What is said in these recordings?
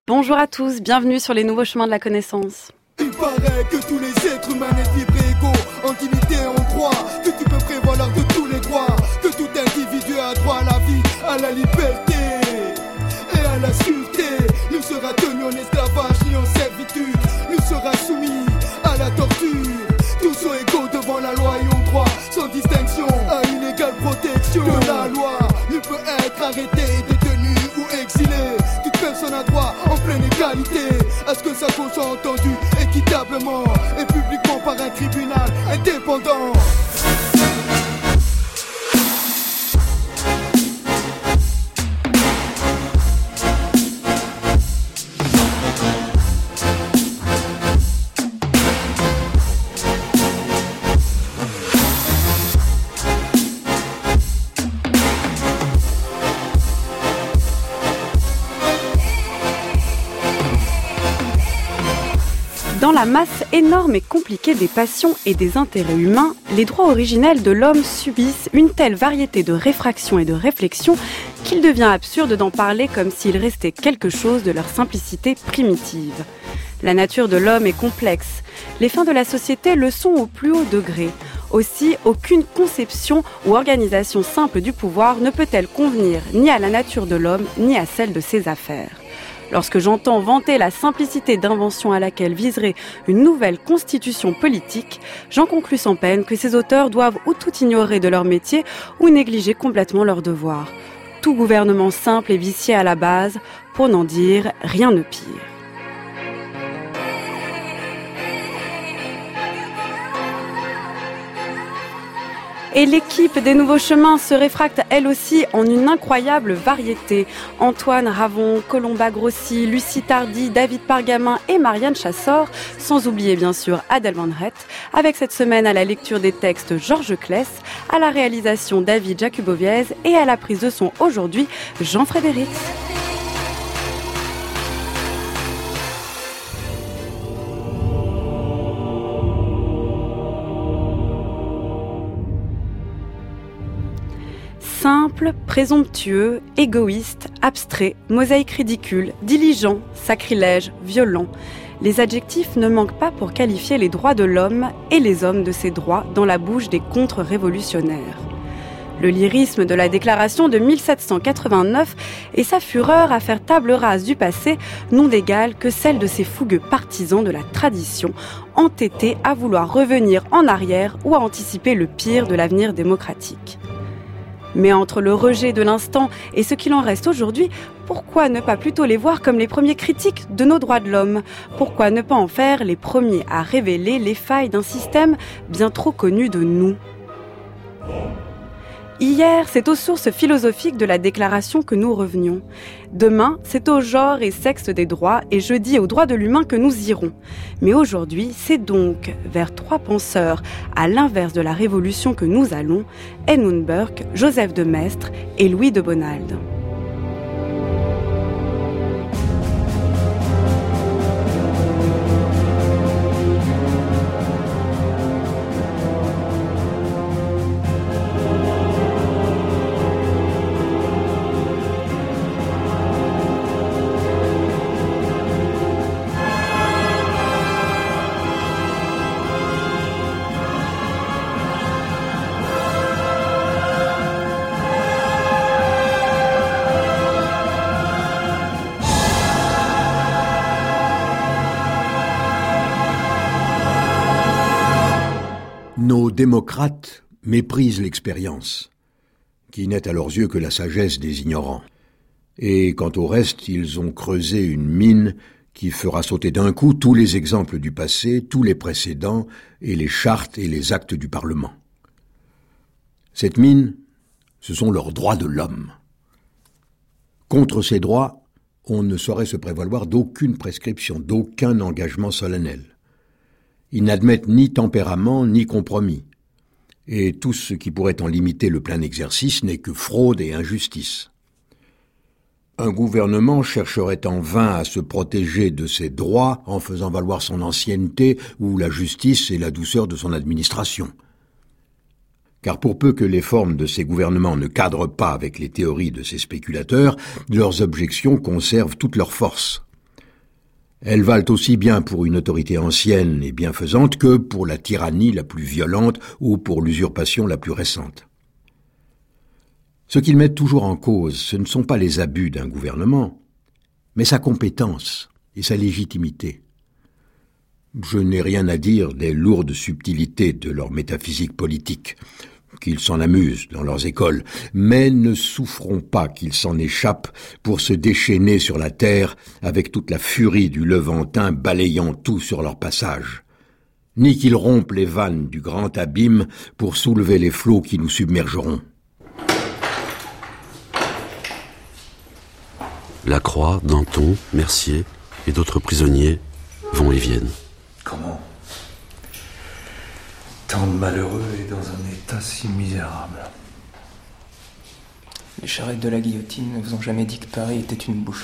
Bonjour à tous, bienvenue sur les nouveaux chemins de la connaissance. Il paraît que tous les êtres humains naissent libres et égaux, en dignité et en droit, que tu peux prévoir l'art de tous les droits, que tout individu a droit à la vie, à la liberté et à la sûreté. Nul sera tenu en esclavage ni en servitude, nul sera soumis à la torture. Tous sont égaux devant la loi et ont droit, sans distinction, à une égale protection de la loi. Nul peut être arrêté, détenu ou exilé. Toute personne a droit en pleine égalité à ce que sa cause soit entendue équitablement et publiquement par un tribunal indépendant. Dans la masse énorme et compliquée des passions et des intérêts humains, les droits originels de l'homme subissent une telle variété de réfractions et de réflexions qu'il devient absurde d'en parler comme s'il restait quelque chose de leur simplicité primitive. La nature de l'homme est complexe. Les fins de la société le sont au plus haut degré. Aussi, aucune conception ou organisation simple du pouvoir ne peut-elle convenir ni à la nature de l'homme ni à celle de ses affaires. Lorsque j'entends vanter la simplicité d'invention à laquelle viserait une nouvelle constitution politique, j'en conclus sans peine que ces auteurs doivent ou tout ignorer de leur métier ou négliger complètement leurs devoirs. Tout gouvernement simple est vicié à la base, pour n'en dire rien de pire. Et l'équipe des Nouveaux Chemins se réfracte elle aussi en une incroyable variété. Antoine Ravon, Colomba Grossi, Lucie Tardy, David Pargamin et Marianne Chassor, sans oublier bien sûr Adèle Van Rett, avec cette semaine à la lecture des textes Georges Claes, à la réalisation David Jacuboviez et à la prise de son aujourd'hui Jean-Frédéric. Simple, présomptueux, égoïste, abstrait, mosaïque ridicule, diligent, sacrilège, violent. Les adjectifs ne manquent pas pour qualifier les droits de l'homme et les hommes de ses droits dans la bouche des contre-révolutionnaires. Le lyrisme de la déclaration de 1789 et sa fureur à faire table rase du passé n'ont d'égal que celle de ces fougueux partisans de la tradition, entêtés à vouloir revenir en arrière ou à anticiper le pire de l'avenir démocratique. Mais entre le rejet de l'instant et ce qu'il en reste aujourd'hui, pourquoi ne pas plutôt les voir comme les premiers critiques de nos droits de l'homme ? Pourquoi ne pas en faire les premiers à révéler les failles d'un système bien trop connu de nous ? Hier, c'est aux sources philosophiques de la déclaration que nous revenions. Demain, c'est au genre et sexe des droits et jeudi aux droits de l'humain que nous irons. Mais aujourd'hui, c'est donc vers trois penseurs à l'inverse de la révolution que nous allons, Edmund Burke, Joseph de Maistre et Louis de Bonald. Nos démocrates méprisent l'expérience, qui n'est à leurs yeux que la sagesse des ignorants. Et quant au reste, ils ont creusé une mine qui fera sauter d'un coup tous les exemples du passé, tous les précédents, et les chartes et les actes du Parlement. Cette mine, ce sont leurs droits de l'homme. Contre ces droits, on ne saurait se prévaloir d'aucune prescription, d'aucun engagement solennel. Ils n'admettent ni tempérament ni compromis, et tout ce qui pourrait en limiter le plein exercice n'est que fraude et injustice. Un gouvernement chercherait en vain à se protéger de ses droits en faisant valoir son ancienneté ou la justice et la douceur de son administration. Car pour peu que les formes de ces gouvernements ne cadrent pas avec les théories de ces spéculateurs, leurs objections conservent toute leur force. Elles valent aussi bien pour une autorité ancienne et bienfaisante que pour la tyrannie la plus violente ou pour l'usurpation la plus récente. Ce qu'ils mettent toujours en cause, ce ne sont pas les abus d'un gouvernement, mais sa compétence et sa légitimité. Je n'ai rien à dire des lourdes subtilités de leur métaphysique politique, qu'ils s'en amusent dans leurs écoles, mais ne souffrons pas qu'ils s'en échappent pour se déchaîner sur la terre avec toute la furie du Levantin balayant tout sur leur passage, ni qu'ils rompent les vannes du grand abîme pour soulever les flots qui nous submergeront. Lacroix, Danton, Mercier et d'autres prisonniers vont et viennent. Comment ? Tant de malheureux et dans un état si misérable. Les charrettes de la guillotine ne vous ont jamais dit que Paris était une boucherie ?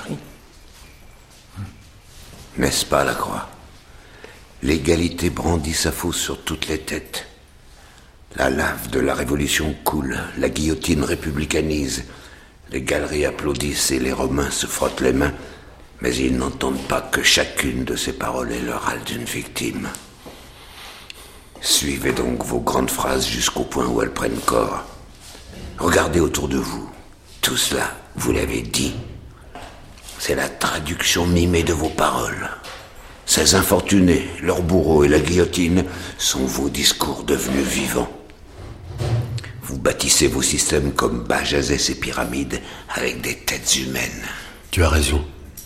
N'est-ce pas, Lacroix ? L'égalité brandit sa fausse sur toutes les têtes. La lave de la Révolution coule, la guillotine républicanise, les galeries applaudissent et les Romains se frottent les mains, mais ils n'entendent pas que chacune de ces paroles est le râle d'une victime. Suivez donc vos grandes phrases jusqu'au point où elles prennent corps. Regardez autour de vous. Tout cela, vous l'avez dit. C'est la traduction mimée de vos paroles. Ces infortunés, leurs bourreaux et la guillotine sont vos discours devenus vivants. Vous bâtissez vos systèmes comme Bajazet ses pyramides avec des têtes humaines. Tu as raison.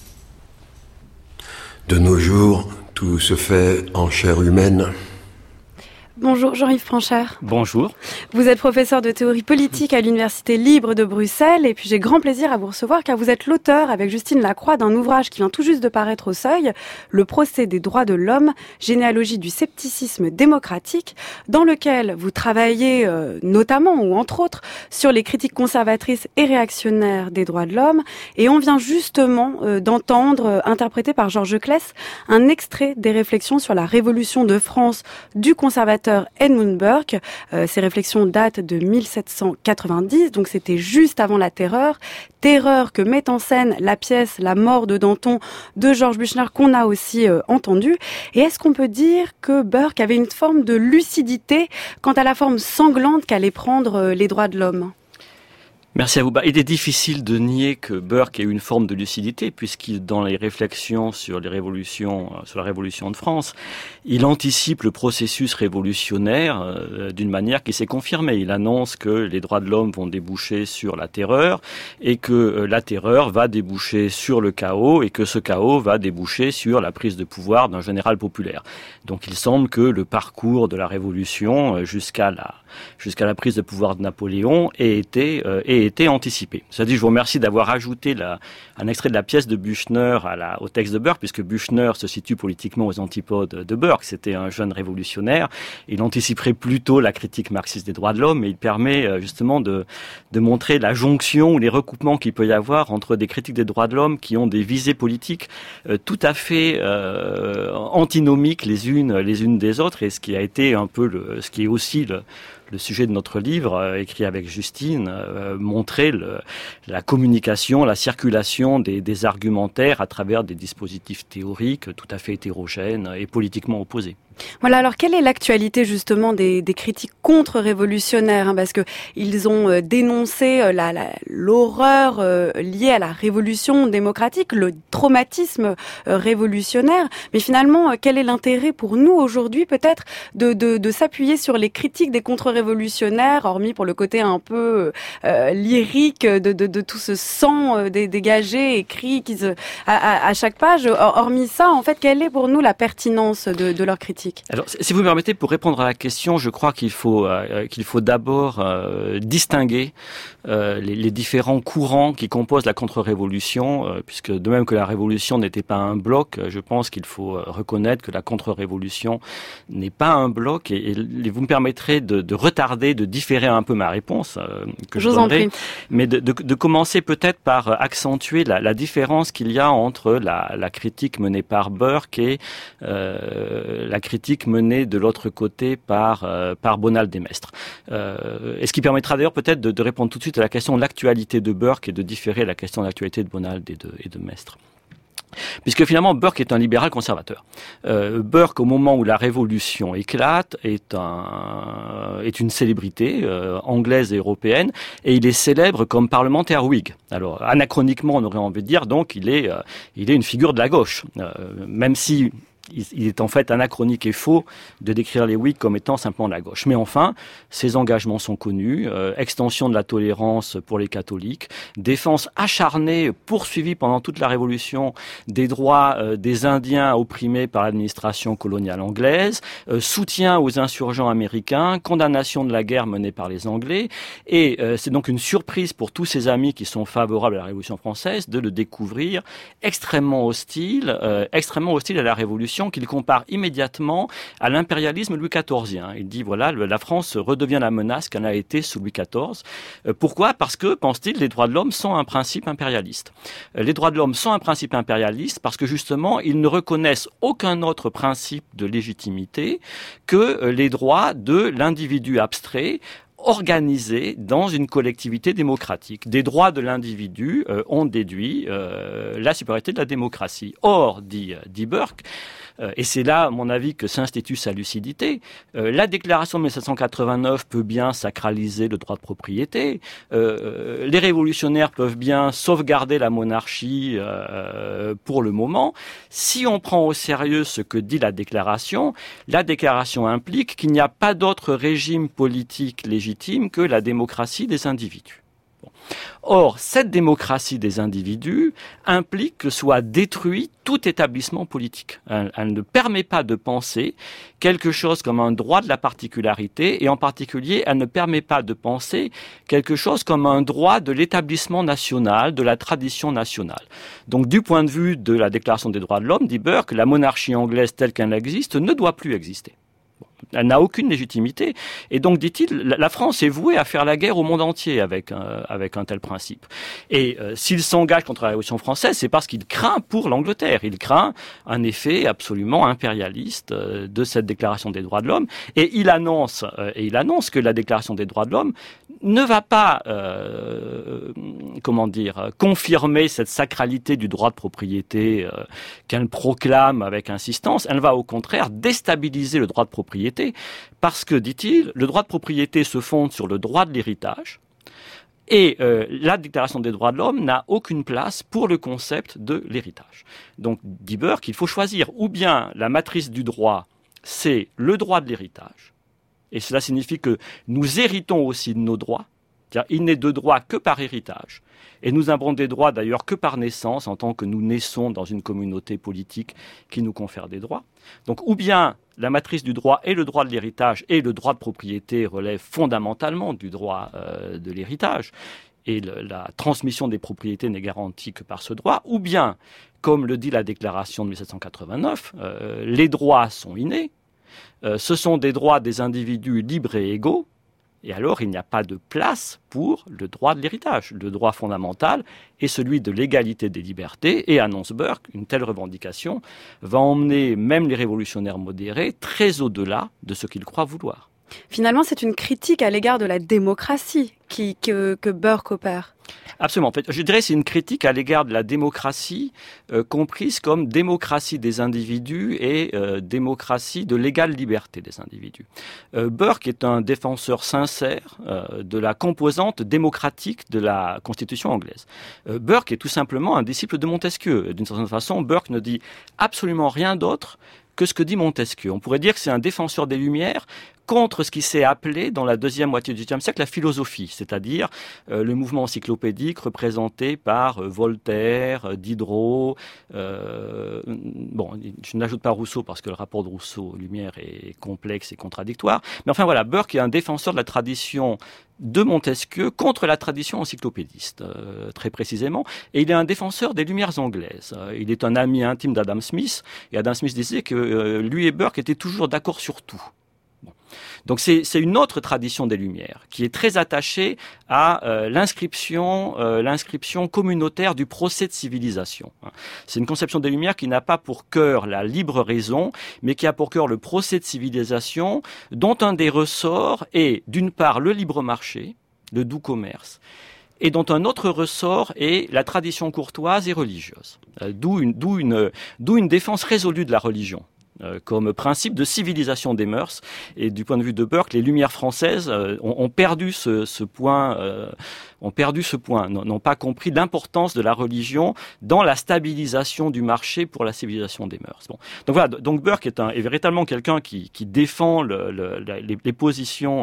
De nos jours, tout se fait en chair humaine. Bonjour Jean-Yves Franchard. Bonjour. Vous êtes professeur de théorie politique à l'Université libre de Bruxelles et puis j'ai grand plaisir à vous recevoir car vous êtes l'auteur avec Justine Lacroix d'un ouvrage qui vient tout juste de paraître au Seuil, Le procès des droits de l'homme, généalogie du scepticisme démocratique, dans lequel vous travaillez notamment ou entre autres sur les critiques conservatrices et réactionnaires des droits de l'homme et on vient justement d'entendre, interprété par Georges Claes, un extrait des réflexions sur la Révolution de France du conservateur Edmund Burke. Ces réflexions datent de 1790, donc c'était juste avant la Terreur que met en scène la pièce La mort de Danton de Georges Büchner qu'on a aussi entendu. Et est-ce qu'on peut dire que Burke avait une forme de lucidité quant à la forme sanglante qu'allaient prendre les droits de l'homme ? Merci à vous. Il est difficile de nier que Burke ait une forme de lucidité, puisqu'il, dans les réflexions sur la Révolution de France, il anticipe le processus révolutionnaire d'une manière qui s'est confirmée. Il annonce que les droits de l'homme vont déboucher sur la terreur, et que la terreur va déboucher sur le chaos, et que ce chaos va déboucher sur la prise de pouvoir d'un général populaire. Donc il semble que le parcours de la Révolution jusqu'à la prise de pouvoir de Napoléon ait été anticipé. Ça dit, je vous remercie d'avoir ajouté un extrait de la pièce de Büchner au texte de Burke, puisque Büchner se situe politiquement aux antipodes de Burke. C'était un jeune révolutionnaire. Il anticiperait plutôt la critique marxiste des droits de l'homme, et il permet justement de montrer la jonction ou les recoupements qu'il peut y avoir entre des critiques des droits de l'homme qui ont des visées politiques tout à fait antinomiques les unes des autres, et ce qui a été un peu ce qui est aussi le sujet de notre livre, écrit avec Justine, montrer la communication, la circulation des argumentaires à travers des dispositifs théoriques tout à fait hétérogènes et politiquement opposés. Voilà, alors quelle est l'actualité justement des critiques contre-révolutionnaires, parce que ils ont dénoncé l'horreur liée à la révolution démocratique, le traumatisme révolutionnaire, mais finalement quel est l'intérêt pour nous aujourd'hui peut-être de s'appuyer sur les critiques des contre-révolutionnaires, hormis pour le côté un peu lyrique de tout ce sang dégagé, écrit à chaque page, hormis ça, en fait, quelle est pour nous la pertinence de leurs critiques ? Alors, si vous me permettez, pour répondre à la question, je crois qu'il faut d'abord distinguer les différents courants qui composent la contre-révolution, puisque de même que la révolution n'était pas un bloc, je pense qu'il faut reconnaître que la contre-révolution n'est pas un bloc, et vous me permettrez de retarder, de différer un peu ma réponse que je donnerai, mais de commencer peut-être par accentuer la différence qu'il y a entre la critique menée par Burke et la critique menée de l'autre côté par Bonald Desmaistres. Et ce qui permettra d'ailleurs peut-être de répondre tout de suite à la question de l'actualité de Burke et de différer la question de l'actualité de Bonald et de Maistre. Puisque finalement, Burke est un libéral conservateur. Burke, au moment où la Révolution éclate, est une célébrité anglaise et européenne, et il est célèbre comme parlementaire Whig. Alors, anachroniquement, on aurait envie de dire, donc, il est une figure de la gauche, même si il est en fait anachronique et faux de décrire les Whigs comme étant simplement la gauche. Mais enfin, ses engagements sont connus, extension de la tolérance pour les catholiques, défense acharnée, poursuivie pendant toute la Révolution des droits des Indiens opprimés par l'administration coloniale anglaise, soutien aux insurgents américains, condamnation de la guerre menée par les Anglais, et c'est donc une surprise pour tous ses amis qui sont favorables à la Révolution française de le découvrir extrêmement hostile à la Révolution, qu'il compare immédiatement à l'impérialisme Louis XIV. Il dit, voilà, la France redevient la menace qu'elle a été sous Louis XIV. Pourquoi ? Parce que, pense-t-il, les droits de l'homme sont un principe impérialiste. Les droits de l'homme sont un principe impérialiste parce que, justement, ils ne reconnaissent aucun autre principe de légitimité que les droits de l'individu abstrait, organisé dans une collectivité démocratique. Des droits de l'individu ont déduit la supériorité de la démocratie. Or, dit Burke, et c'est là, à mon avis, que s'institue sa lucidité, la déclaration de 1789 peut bien sacraliser le droit de propriété, les révolutionnaires peuvent bien sauvegarder la monarchie pour le moment. Si on prend au sérieux ce que dit la déclaration implique qu'il n'y a pas d'autre régime politique légitime que la démocratie des individus. Bon. Or, cette démocratie des individus implique que soit détruit tout établissement politique. Elle ne permet pas de penser quelque chose comme un droit de la particularité, et en particulier, elle ne permet pas de penser quelque chose comme un droit de l'établissement national, de la tradition nationale. Donc, du point de vue de la Déclaration des droits de l'homme, dit Burke, la monarchie anglaise telle qu'elle existe ne doit plus exister. Elle n'a aucune légitimité. Et donc, dit-il, la France est vouée à faire la guerre au monde entier avec un tel principe. Et s'il s'engage contre la Révolution française, c'est parce qu'il craint pour l'Angleterre. Il craint un effet absolument impérialiste de cette Déclaration des droits de l'homme. Et il annonce que la Déclaration des droits de l'homme ne va pas, confirmer cette sacralité du droit de propriété qu'elle proclame avec insistance. Elle va au contraire déstabiliser le droit de propriété. Parce que, dit-il, le droit de propriété se fonde sur le droit de l'héritage et la Déclaration des droits de l'homme n'a aucune place pour le concept de l'héritage. Donc, dit Burke, il faut choisir ou bien la matrice du droit, c'est le droit de l'héritage, et cela signifie que nous héritons aussi de nos droits, c'est-à-dire il n'est de droit que par héritage. Et nous avons des droits d'ailleurs que par naissance, en tant que nous naissons dans une communauté politique qui nous confère des droits. Donc, ou bien la matrice du droit est le droit de l'héritage, et le droit de propriété relève fondamentalement du droit de l'héritage, et la transmission des propriétés n'est garantie que par ce droit, ou bien, comme le dit la déclaration de 1789, les droits sont innés, ce sont des droits des individus libres et égaux, et alors, il n'y a pas de place pour le droit de l'héritage. Le droit fondamental est celui de l'égalité des libertés. Et annonce Burke, une telle revendication va emmener même les révolutionnaires modérés très au-delà de ce qu'ils croient vouloir. Finalement, c'est une critique à l'égard de la démocratie que Burke opère. Absolument. En fait, je dirais que c'est une critique à l'égard de la démocratie, comprise comme démocratie des individus et démocratie de l'égale liberté des individus. Burke est un défenseur sincère de la composante démocratique de la Constitution anglaise. Burke est tout simplement un disciple de Montesquieu. D'une certaine façon, Burke ne dit absolument rien d'autre que ce que dit Montesquieu. On pourrait dire que c'est un défenseur des Lumières contre ce qui s'est appelé dans la deuxième moitié du XVIIIe siècle la philosophie, c'est-à-dire le mouvement encyclopédique représenté par Voltaire, Diderot. Je n'ajoute pas Rousseau parce que le rapport de Rousseau aux Lumières est complexe et contradictoire. Mais enfin voilà, Burke est un défenseur de la tradition de Montesquieu contre la tradition encyclopédiste, très précisément. Et il est un défenseur des Lumières anglaises. Il est un ami intime d'Adam Smith. Et Adam Smith disait que lui et Burke étaient toujours d'accord sur tout. Bon. Donc c'est une autre tradition des Lumières qui est très attachée à l'inscription communautaire du procès de civilisation. C'est une conception des Lumières qui n'a pas pour cœur la libre raison, mais qui a pour cœur le procès de civilisation, dont un des ressorts est d'une part le libre marché, le doux commerce, et dont un autre ressort est la tradition courtoise et religieuse. D'où une défense résolue de la religion comme principe de civilisation des mœurs. Et du point de vue de Burke, les Lumières françaises ont perdu ce point, n'ont pas compris l'importance de la religion dans la stabilisation du marché pour la civilisation des mœurs. Bon. Donc voilà, donc Burke est véritablement quelqu'un qui défend les positions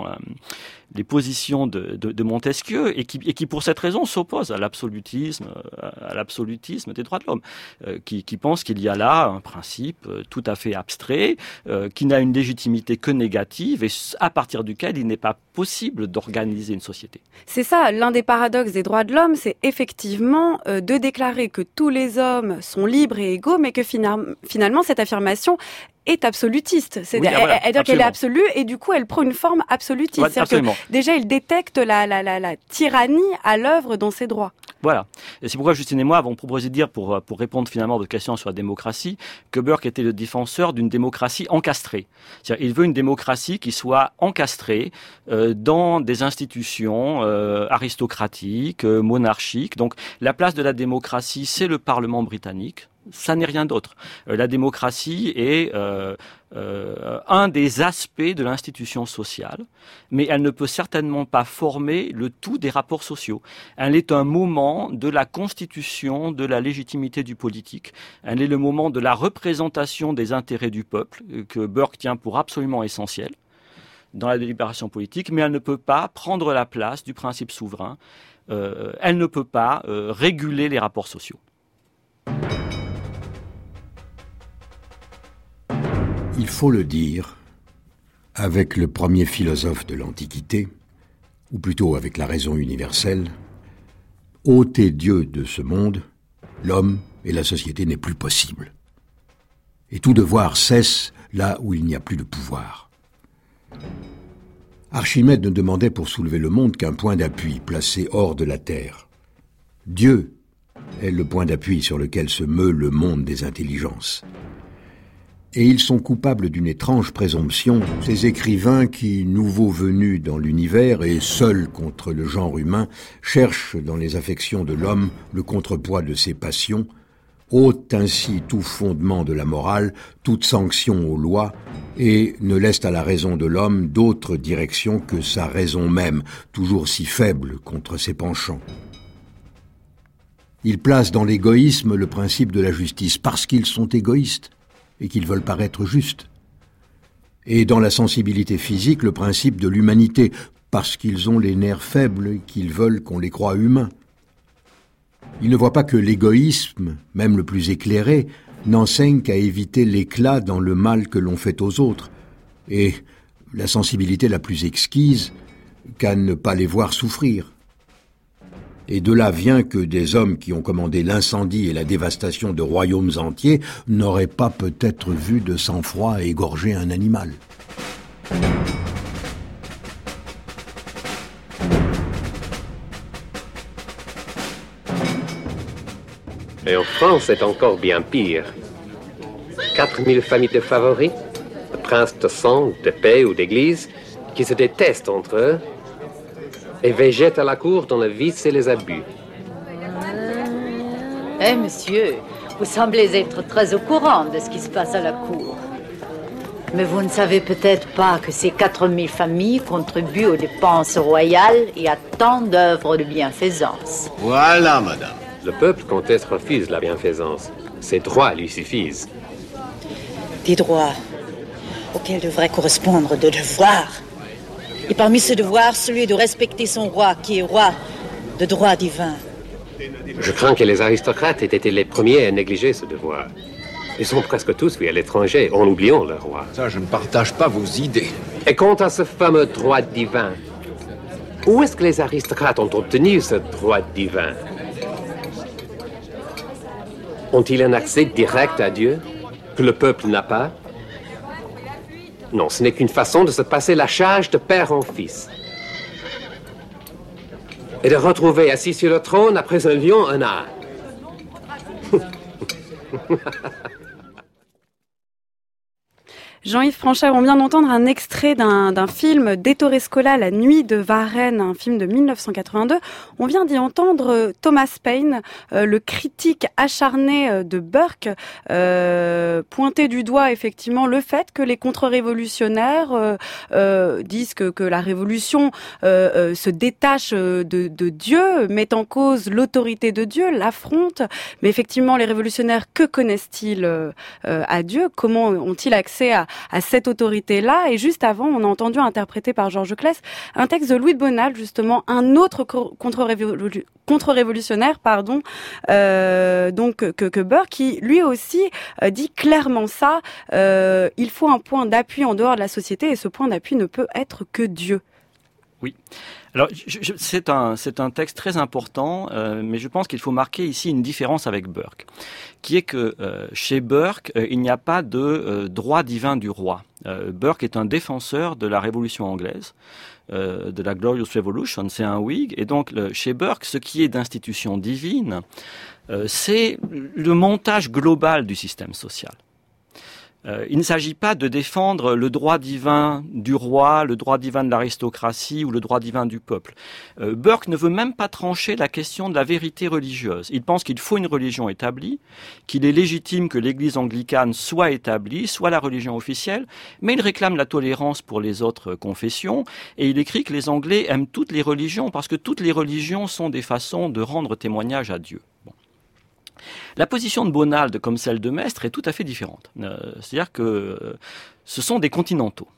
de Montesquieu et qui pour cette raison s'oppose à l'absolutisme des droits de l'homme, qui pense qu'il y a là un principe tout à fait abstrait, qui n'a une légitimité que négative et à partir duquel il n'est pas possible d'organiser une société. C'est ça, l'un des paradoxes des droits de l'homme, c'est effectivement de déclarer que tous les hommes sont libres et égaux, mais que finalement cette affirmation est absolutiste. C'est-à-dire qu'elle est absolue et du coup elle prend une forme absolutiste. Ouais, c'est-à-dire que déjà il détecte la tyrannie à l'œuvre dans ses droits. Voilà. Et c'est pourquoi Justine et moi avons proposé de dire, pour répondre finalement à votre question sur la démocratie, que Burke était le défenseur d'une démocratie encastrée. C'est-à-dire, il veut une démocratie qui soit encastrée dans des institutions aristocratiques, monarchiques. Donc, la place de la démocratie, c'est le Parlement britannique. Ça n'est rien d'autre. La démocratie est un des aspects de l'institution sociale, mais elle ne peut certainement pas former le tout des rapports sociaux. Elle est un moment de la constitution de la légitimité du politique. Elle est le moment de la représentation des intérêts du peuple, que Burke tient pour absolument essentiel dans la délibération politique, mais elle ne peut pas prendre la place du principe souverain. Elle ne peut pas réguler les rapports sociaux. Il faut le dire, avec le premier philosophe de l'Antiquité, ou plutôt avec la raison universelle, ôter Dieu de ce monde, l'homme et la société n'est plus possible. Et tout devoir cesse là où il n'y a plus de pouvoir. Archimède ne demandait pour soulever le monde qu'un point d'appui placé hors de la terre. Dieu est le point d'appui sur lequel se meut le monde des intelligences. Et ils sont coupables d'une étrange présomption, ces écrivains qui, nouveaux venus dans l'univers et seuls contre le genre humain, cherchent dans les affections de l'homme le contrepoids de ses passions, ôtent ainsi tout fondement de la morale, toute sanction aux lois, et ne laissent à la raison de l'homme d'autre direction que sa raison même, toujours si faible contre ses penchants. Ils placent dans l'égoïsme le principe de la justice, parce qu'ils sont égoïstes et qu'ils veulent paraître justes. Et dans la sensibilité physique, le principe de l'humanité, parce qu'ils ont les nerfs faibles et qu'ils veulent qu'on les croie humains. Ils ne voient pas que l'égoïsme, même le plus éclairé, n'enseigne qu'à éviter l'éclat dans le mal que l'on fait aux autres, et la sensibilité la plus exquise qu'à ne pas les voir souffrir. Et de là vient que des hommes qui ont commandé l'incendie et la dévastation de royaumes entiers n'auraient pas peut-être vu de sang-froid égorger un animal. Et en France, c'est encore bien pire. 4000 familles de favoris, de princes de sang, de paix ou d'église, qui se détestent entre eux et végètent à la cour dans le vice et les abus. Eh, monsieur, vous semblez être très au courant de ce qui se passe à la cour. Mais vous ne savez peut-être pas que ces 4000 familles contribuent aux dépenses royales et à tant d'œuvres de bienfaisance. Voilà, madame. Le peuple conteste refuse la bienfaisance. Ses droits lui suffisent. Des droits auxquels devraient correspondre de devoirs. Et parmi ce devoir, celui de respecter son roi, qui est roi de droit divin. Je crains que les aristocrates aient été les premiers à négliger ce devoir. Ils sont presque tous fuis à l'étranger, en oubliant leur roi. Ça, je ne partage pas vos idées. Et quant à ce fameux droit divin, où est-ce que les aristocrates ont obtenu ce droit divin? Ont-ils un accès direct à Dieu, que le peuple n'a pas? Non, ce n'est qu'une façon de se passer la charge de père en fils. Et de retrouver assis sur le trône après un lion un âne. Jean-Yves Franchet, on vient d'entendre un extrait d'un film d'Ettore Scola, La Nuit de Varennes, un film de 1982. On vient d'y entendre Thomas Paine, le critique acharné de Burke, pointer du doigt effectivement le fait que les contre-révolutionnaires disent que la révolution se détache de Dieu, met en cause l'autorité de Dieu, l'affronte. Mais effectivement, les révolutionnaires, que connaissent-ils à Dieu? Comment ont-ils accès à cette autorité-là? Et juste avant, on a entendu interprété par Georges Claes un texte de Louis de Bonald, justement, un autre contre-révolutionnaire, donc que Burke, qui lui aussi dit clairement ça. Il faut un point d'appui en dehors de la société, et ce point d'appui ne peut être que Dieu. Oui. Alors, c'est un texte très important, mais je pense qu'il faut marquer ici une différence avec Burke, qui est que chez Burke, il n'y a pas de droit divin du roi. Burke est un défenseur de la Révolution anglaise, de la Glorious Revolution, c'est un Whig, et donc chez Burke, ce qui est d'institution divine, c'est le montage global du système social. Il ne s'agit pas de défendre le droit divin du roi, le droit divin de l'aristocratie ou le droit divin du peuple. Burke ne veut même pas trancher la question de la vérité religieuse. Il pense qu'il faut une religion établie, qu'il est légitime que l'Église anglicane soit établie, soit la religion officielle, mais il réclame la tolérance pour les autres confessions, et il écrit que les Anglais aiment toutes les religions parce que toutes les religions sont des façons de rendre témoignage à Dieu. Bon. La position de Bonald, comme celle de Maistre, est tout à fait différente. C'est-à-dire que ce sont des continentaux,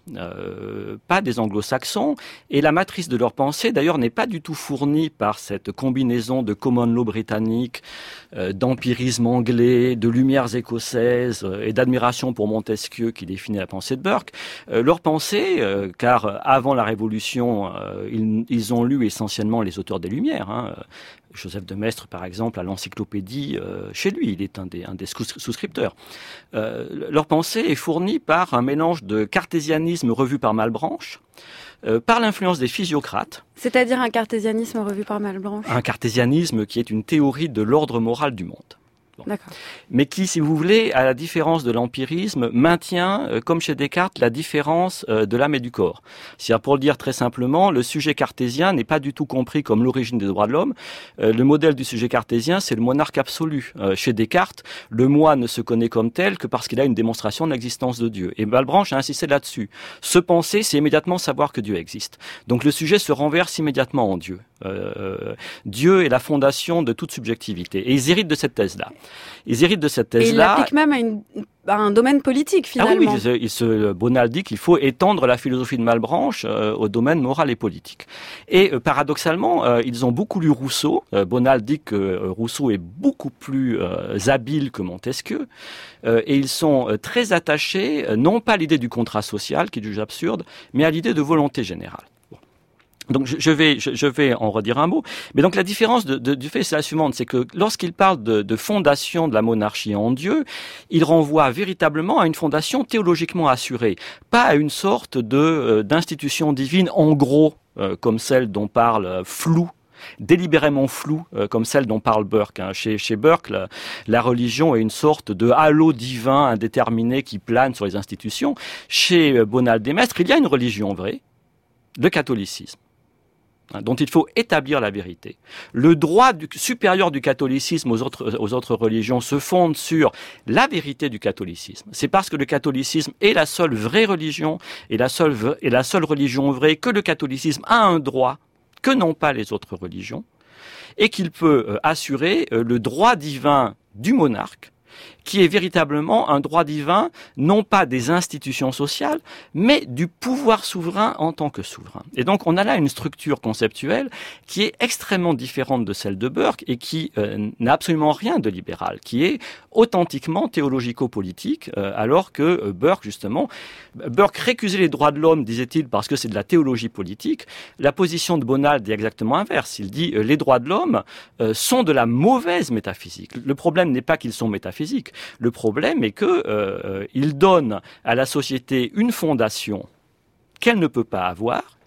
pas des anglo-saxons, et la matrice de leur pensée, d'ailleurs, n'est pas du tout fournie par cette combinaison de common law britannique, d'empirisme anglais, de lumières écossaises et d'admiration pour Montesquieu qui définit la pensée de Burke. Leur pensée, car avant la Révolution, ils ont lu essentiellement les auteurs des Lumières, Joseph de Maistre, par exemple, à l'encyclopédie, chez lui, il est un des souscripteurs. Leur pensée est fournie par un mélange de cartésianisme revu par Malebranche, par l'influence des physiocrates. C'est-à-dire un cartésianisme revu par Malebranche? Un cartésianisme qui est une théorie de l'ordre moral du monde. Bon. D'accord. Mais qui, si vous voulez, à la différence de l'empirisme, maintient, comme chez Descartes, la différence de l'âme et du corps. C'est-à-dire, pour le dire très simplement, le sujet cartésien n'est pas du tout compris comme l'origine des droits de l'homme. Le modèle du sujet cartésien, c'est le monarque absolu. Chez Descartes, le moi ne se connaît comme tel que parce qu'il a une démonstration de l'existence de Dieu. Et Malebranche a insisté là-dessus. Se penser, c'est immédiatement savoir que Dieu existe. Donc le sujet se renverse immédiatement en Dieu. Dieu est la fondation de toute subjectivité. Et ils héritent de cette thèse-là. Et il l'applique même à un domaine politique, finalement. Ah oui, Bonald dit qu'il faut étendre la philosophie de Malebranche au domaine moral et politique. Et paradoxalement, ils ont beaucoup lu Rousseau. Bonald dit que Rousseau est beaucoup plus habile que Montesquieu. Et ils sont très attachés, non pas à l'idée du contrat social, qu'ils jugent absurde, mais à l'idée de volonté générale. Donc je vais en redire un mot. Mais donc la différence du fait, c'est la suivante, c'est que lorsqu'il parle de fondation de la monarchie en Dieu, il renvoie véritablement à une fondation théologiquement assurée, pas à une sorte d'institution divine en gros, comme celle dont parle Flou, délibérément floue, comme celle dont parle Burke. Chez Burke, la religion est une sorte de halo divin indéterminé qui plane sur les institutions. Chez Bonald et Maistre, il y a une religion vraie, le catholicisme, dont il faut établir la vérité. Le droit supérieur du catholicisme aux autres religions se fonde sur la vérité du catholicisme. C'est parce que le catholicisme est la seule vraie religion et la seule religion vraie que le catholicisme a un droit que n'ont pas les autres religions et qu'il peut assurer le droit divin du monarque, qui est véritablement un droit divin, non pas des institutions sociales, mais du pouvoir souverain en tant que souverain. Et donc, on a là une structure conceptuelle qui est extrêmement différente de celle de Burke et qui n'a absolument rien de libéral, qui est authentiquement théologico-politique, alors que Burke, justement, Burke récusait les droits de l'homme, disait-il, parce que c'est de la théologie politique. La position de Bonald est exactement inverse. Il dit les droits de l'homme sont de la mauvaise métaphysique. Le problème n'est pas qu'ils sont métaphysiques. Le problème est que il donne à la société une fondation qu'elle ne peut pas avoir,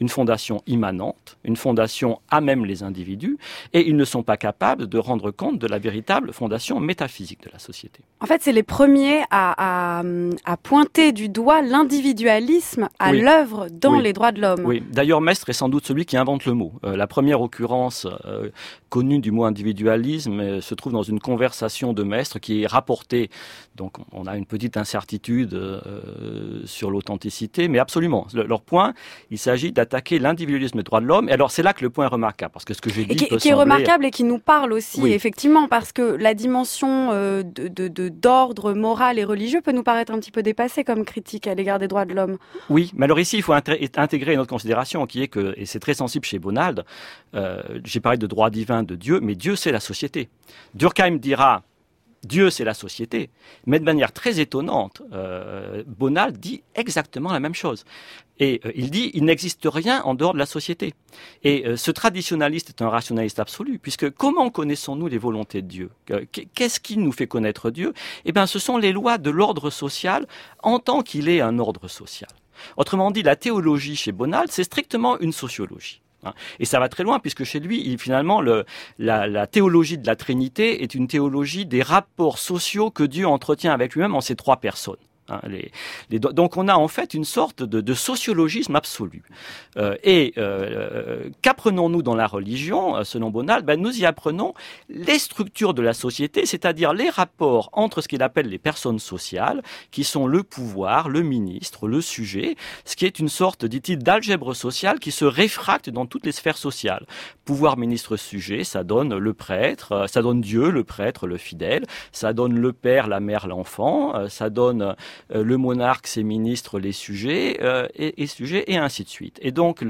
une fondation immanente, une fondation à même les individus, et ils ne sont pas capables de rendre compte de la véritable fondation métaphysique de la société. En fait, c'est les premiers à pointer du doigt l'individualisme à l'œuvre dans les droits de l'homme. Oui, d'ailleurs, Mestre est sans doute celui qui invente le mot. La première occurrence connue du mot individualisme se trouve dans une conversation de Mestre qui est rapportée. Donc, on a une petite incertitude sur l'authenticité, mais absolument. Leur point, il s'agit d'attaquer l'individualisme des droits de l'homme. Et alors, c'est là que le point est remarquable, parce que ce que j'ai dit qui est remarquable et qui nous parle aussi, effectivement, parce que la dimension d'ordre moral et religieux peut nous paraître un petit peu dépassée comme critique à l'égard des droits de l'homme. Oui, mais alors ici, il faut intégrer une autre considération qui est que, et c'est très sensible chez Bonald, j'ai parlé de droit divin de Dieu, mais Dieu c'est la société. Durkheim dira Dieu c'est la société, mais de manière très étonnante, Bonald dit exactement la même chose. Et il dit, il n'existe rien en dehors de la société. Et ce traditionnaliste est un rationaliste absolu, puisque comment connaissons-nous les volontés de Dieu ? Qu'est-ce qui nous fait connaître Dieu ? Eh bien, ce sont les lois de l'ordre social en tant qu'il est un ordre social. Autrement dit, la théologie chez Bonald, c'est strictement une sociologie. Et ça va très loin, puisque chez lui, finalement, la théologie de la Trinité est une théologie des rapports sociaux que Dieu entretient avec lui-même en ces trois personnes. Donc on a en fait une sorte de sociologisme absolu. Qu'apprenons-nous dans la religion, selon Bonald ? Nous y apprenons les structures de la société, c'est-à-dire les rapports entre ce qu'il appelle les personnes sociales, qui sont le pouvoir, le ministre, le sujet, ce qui est une sorte, dit-il, d'algèbre sociale qui se réfracte dans toutes les sphères sociales. Pouvoir, ministre, sujet, ça donne le prêtre, ça donne Dieu, le prêtre, le fidèle, ça donne le père, la mère, l'enfant, ça donne le monarque, ses ministres, les sujets, et ainsi de suite. Et donc,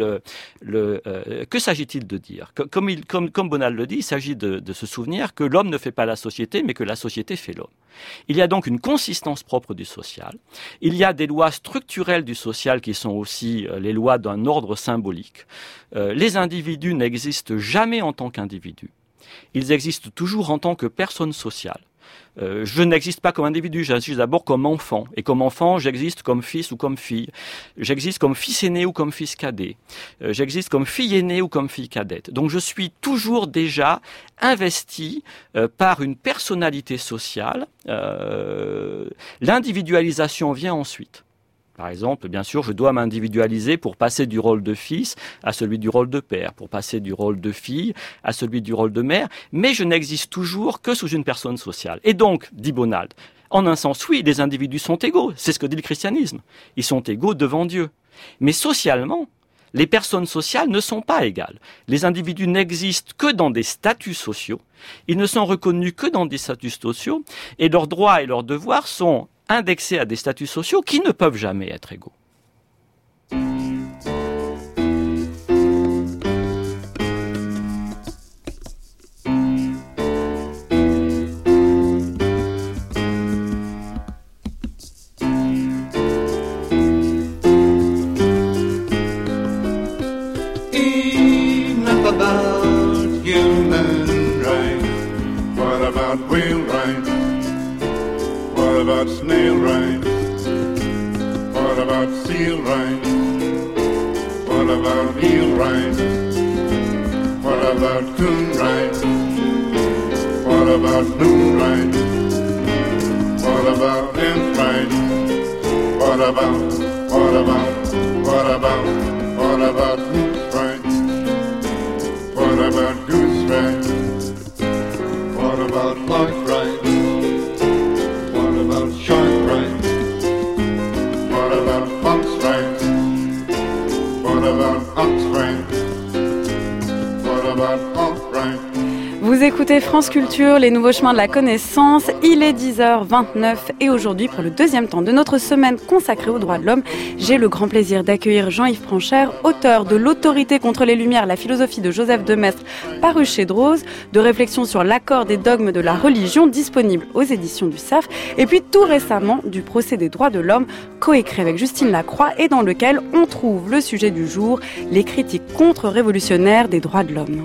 que s'agit-il de dire ? Comme Bonald le dit, il s'agit de se souvenir que l'homme ne fait pas la société, mais que la société fait l'homme. Il y a donc une consistance propre du social. Il y a des lois structurelles du social qui sont aussi les lois d'un ordre symbolique. Les individus n'existent jamais en tant qu'individus. Ils existent toujours en tant que personnes sociales. Je n'existe pas comme individu, j'existe d'abord comme enfant. Et comme enfant, j'existe comme fils ou comme fille. J'existe comme fils aîné ou comme fils cadet. J'existe comme fille aînée ou comme fille cadette. Donc je suis toujours déjà investi par une personnalité sociale. L'individualisation vient ensuite. Par exemple, bien sûr, je dois m'individualiser pour passer du rôle de fils à celui du rôle de père, pour passer du rôle de fille à celui du rôle de mère, mais je n'existe toujours que sous une personne sociale. Et donc, dit Bonald, en un sens, oui, les individus sont égaux, c'est ce que dit le christianisme. Ils sont égaux devant Dieu. Mais socialement, les personnes sociales ne sont pas égales. Les individus n'existent que dans des statuts sociaux, ils ne sont reconnus que dans des statuts sociaux, et leurs droits et leurs devoirs sont indexés à des statuts sociaux qui ne peuvent jamais être égaux. Enough about human rights. What about whale rights? What about snail rights? What about seal rights? What about eel rights? What about coon rights? What about loon rights? What about ant rights? What about moose rights? What about goose rights? What about lark rights? What about shark rights? What about fox rights? What about ox rights? What about hawk rights? Vous écoutez France Culture, les nouveaux chemins de la connaissance. Il est 10h29 et aujourd'hui, pour le deuxième temps de notre semaine consacrée aux droits de l'homme, j'ai le grand plaisir d'accueillir Jean-Yves Pranchère, auteur de L'autorité contre les Lumières, la philosophie de Joseph de Maistre, paru chez Drose, de réflexion sur l'accord des dogmes de la religion, disponible aux éditions du SAF, et puis tout récemment du procès des droits de l'homme, coécrit avec Justine Lacroix, et dans lequel on trouve le sujet du jour, les critiques contre-révolutionnaires des droits de l'homme.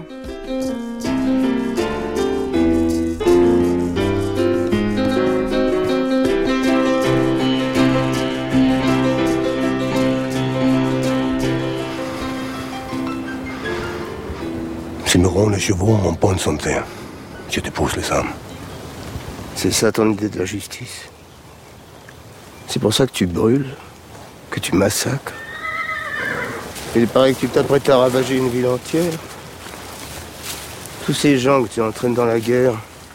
Tu me rends les chevaux, mon bonne santé. Je te pousse les âmes. C'est ça ton idée de la justice? C'est pour ça que tu brûles, que tu massacres? Il paraît que tu t'apprêtes à ravager une ville entière. Tous ces gens que tu entraînes dans la guerre,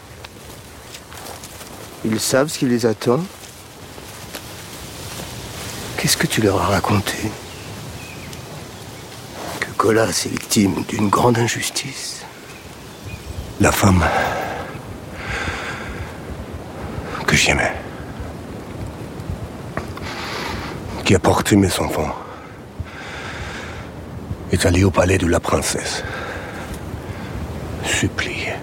ils savent ce qui les attend? Qu'est-ce que tu leur as raconté? Que Colas est victime d'une grande injustice. La femme que j'aimais, qui a porté mes enfants, est allée au palais de la princesse, supplier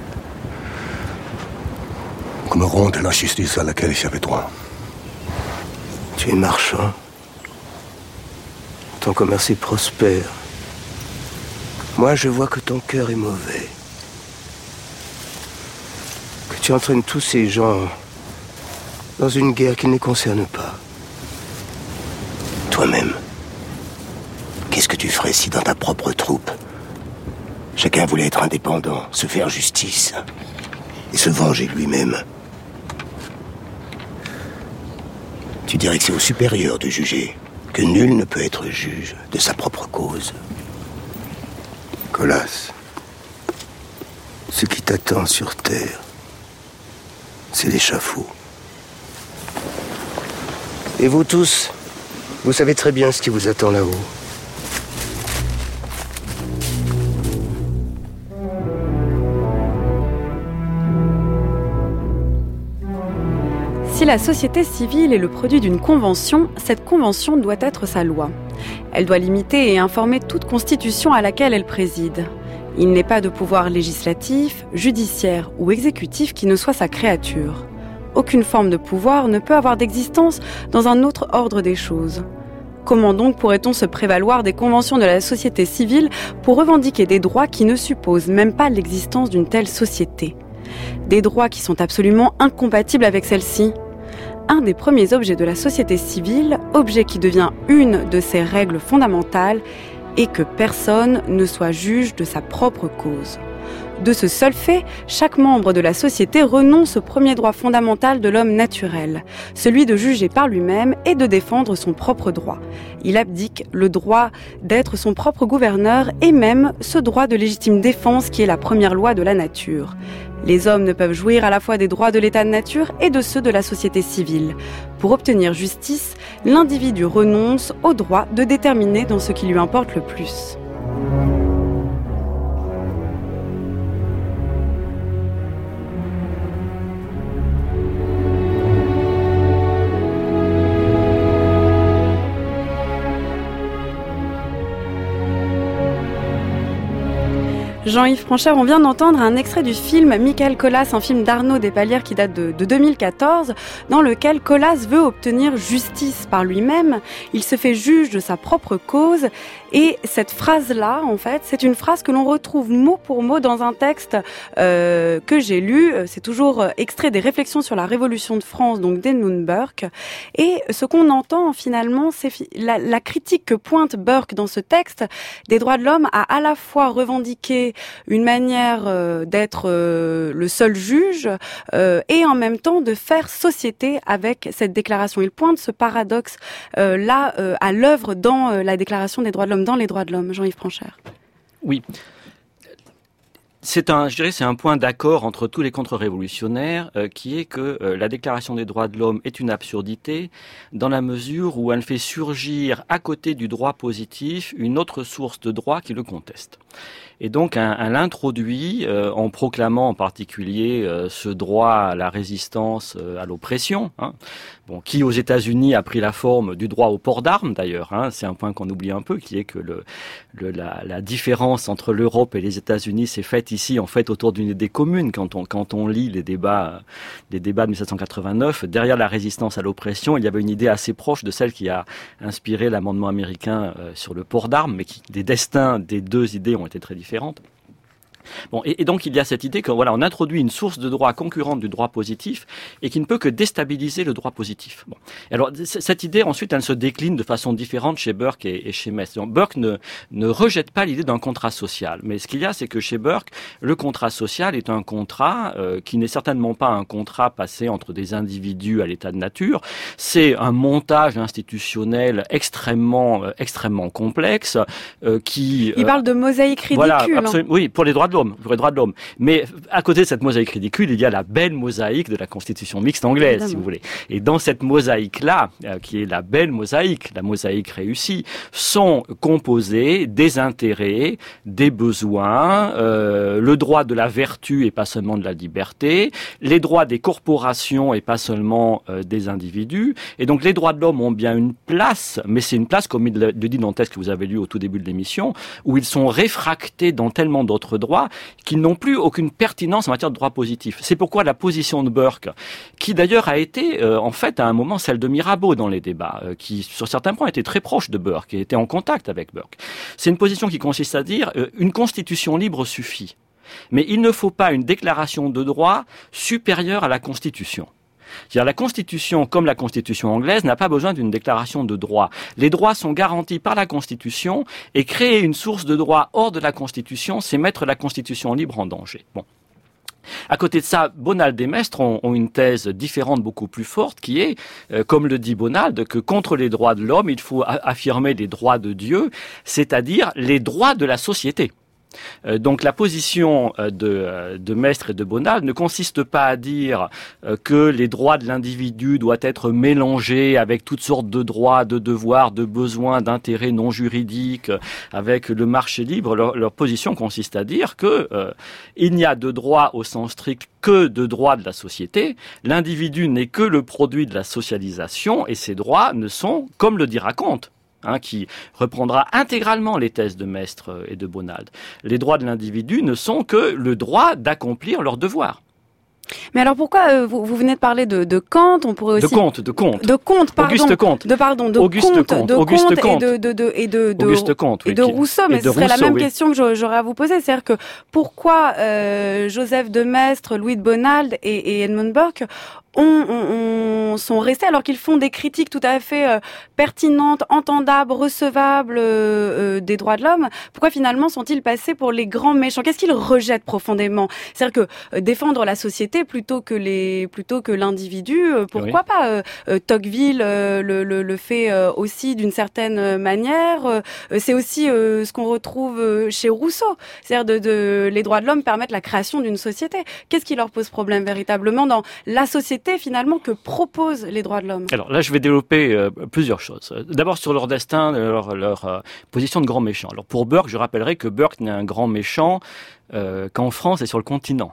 qu'on me rende la justice à laquelle j'avais droit. Tu es marchand. Ton commerce est prospère. Moi, je vois que ton cœur est mauvais. Que tu entraînes tous ces gens dans une guerre qui ne les concerne pas. Toi-même, qu'est-ce que tu ferais si dans ta propre troupe, chacun voulait être indépendant, se faire justice et se venger lui-même? Tu dirais que c'est au supérieur de juger, que nul ne peut être juge de sa propre cause. Colas, ce qui t'attend sur terre, c'est l'échafaud. Et vous tous, vous savez très bien ce qui vous attend là-haut. Si la société civile est le produit d'une convention, cette convention doit être sa loi. Elle doit limiter et informer toute constitution à laquelle elle préside. Il n'est pas de pouvoir législatif, judiciaire ou exécutif qui ne soit sa créature. Aucune forme de pouvoir ne peut avoir d'existence dans un autre ordre des choses. Comment donc pourrait-on se prévaloir des conventions de la société civile pour revendiquer des droits qui ne supposent même pas l'existence d'une telle société? Des droits qui sont absolument incompatibles avec celle-ci. Un des premiers objets de la société civile, objet qui devient une de ses règles fondamentales, est que personne ne soit juge de sa propre cause. De ce seul fait, chaque membre de la société renonce au premier droit fondamental de l'homme naturel, celui de juger par lui-même et de défendre son propre droit. Il abdique le droit d'être son propre gouverneur et même ce droit de légitime défense qui est la première loi de la nature. Les hommes ne peuvent jouir à la fois des droits de l'état de nature et de ceux de la société civile. Pour obtenir justice, l'individu renonce au droit de déterminer dans ce qui lui importe le plus. Jean-Yves Franchère, on vient d'entendre un extrait du film Michael Colas, un film d'Arnaud Despalières qui date de 2014, dans lequel Colas veut obtenir justice par lui-même. Il se fait juge de sa propre cause. Et cette phrase-là, en fait, c'est une phrase que l'on retrouve mot pour mot dans un texte que j'ai lu. C'est toujours extrait des Réflexions sur la Révolution de France, donc d'Edmund Burke. Et ce qu'on entend finalement, c'est la critique que pointe Burke dans ce texte des droits de l'homme à la fois revendiqué une manière d'être le seul juge et en même temps de faire société avec cette déclaration. Il pointe ce paradoxe là à l'œuvre dans la déclaration des droits de l'homme, dans les droits de l'homme. Jean-Yves Franchère. Oui. C'est un point d'accord entre tous les contre-révolutionnaires qui est que la Déclaration des droits de l'homme est une absurdité dans la mesure où elle fait surgir à côté du droit positif une autre source de droit qui le conteste. Et donc, elle l'introduit en proclamant en particulier ce droit à la résistance à l'oppression, qui aux États-Unis a pris la forme du droit au port d'armes d'ailleurs. C'est un point qu'on oublie un peu, qui est que la différence entre l'Europe et les États-Unis s'est faite ici en fait autour d'une idée commune. Quand on lit les débats de 1789, derrière la résistance à l'oppression, il y avait une idée assez proche de celle qui a inspiré l'amendement américain sur le port d'armes, mais des destins des deux idées ont été très différentes. Bon, et donc il y a cette idée que voilà, on introduit une source de droit concurrente du droit positif et qui ne peut que déstabiliser le droit positif. Bon. Alors cette idée ensuite, elle se décline de façon différente chez Burke et chez Mestre. Donc Burke ne rejette pas l'idée d'un contrat social, mais ce qu'il y a, c'est que chez Burke, le contrat social est un contrat qui n'est certainement pas un contrat passé entre des individus à l'état de nature. C'est un montage institutionnel extrêmement complexe qui. Il parle de mosaïque ridicule. Voilà, absolument. Oui, pour les droits de l'homme. Mais à côté de cette mosaïque ridicule, il y a la belle mosaïque de la Constitution mixte anglaise, évidemment, si vous voulez. Et dans cette mosaïque-là, qui est la belle mosaïque, la mosaïque réussie, sont composés des intérêts, des besoins, le droit de la vertu et pas seulement de la liberté, les droits des corporations et pas seulement des individus. Et donc les droits de l'homme ont bien une place, mais c'est une place, comme il le dit dans le texte que vous avez lu au tout début de l'émission, où ils sont réfractés dans tellement d'autres droits qu'ils n'ont plus aucune pertinence en matière de droit positif. C'est pourquoi la position de Burke, qui d'ailleurs a été en fait à un moment celle de Mirabeau dans les débats, qui sur certains points était très proche de Burke et était en contact avec Burke. C'est une position qui consiste à dire une constitution libre suffit, mais il ne faut pas une déclaration de droit supérieure à la Constitution. C'est-à-dire la Constitution, comme la Constitution anglaise, n'a pas besoin d'une déclaration de droit. Les droits sont garantis par la Constitution et créer une source de droit hors de la Constitution, c'est mettre la Constitution libre en danger. Bon. À côté de ça, Bonald et Mestre ont une thèse différente, beaucoup plus forte, qui est, comme le dit Bonald, que contre les droits de l'homme, il faut affirmer les droits de Dieu, c'est-à-dire les droits de la société. Donc la position de Mestre et de Bonald ne consiste pas à dire que les droits de l'individu doivent être mélangés avec toutes sortes de droits, de devoirs, de besoins, d'intérêts non juridiques, avec le marché libre. Leur position consiste à dire que il n'y a de droits au sens strict que de droits de la société. L'individu n'est que le produit de la socialisation et ces droits ne sont, comme le dira Kant, qui reprendra intégralement les thèses de Mestre et de Bonald. Les droits de l'individu ne sont que le droit d'accomplir leurs devoirs. Mais alors pourquoi vous venez de parler de Kant, on pourrait aussi de Comte, pardon, Auguste Comte, Auguste Comte et de Rousseau, mais ce serait la même question que j'aurais à vous poser, c'est-à-dire que pourquoi Joseph de Maistre, Louis de Bonald et Edmund Burke sont restés alors qu'ils font des critiques tout à fait pertinentes, entendables, recevables des droits de l'homme. Pourquoi finalement sont-ils passés pour les grands méchants? Qu'est-ce qu'ils rejettent profondément? C'est-à-dire que défendre la société plutôt que l'individu, pourquoi pas? Tocqueville le fait aussi d'une certaine manière. C'est aussi ce qu'on retrouve chez Rousseau. C'est-à-dire les droits de l'homme permettent la création d'une société. Qu'est-ce qui leur pose problème véritablement dans la société finalement que proposent les droits de l'homme? Alors là, je vais développer plusieurs choses. D'abord sur leur destin, leur position de grand méchant. Alors pour Burke, je rappellerai que Burke n'est un grand méchant qu'en France et sur le continent.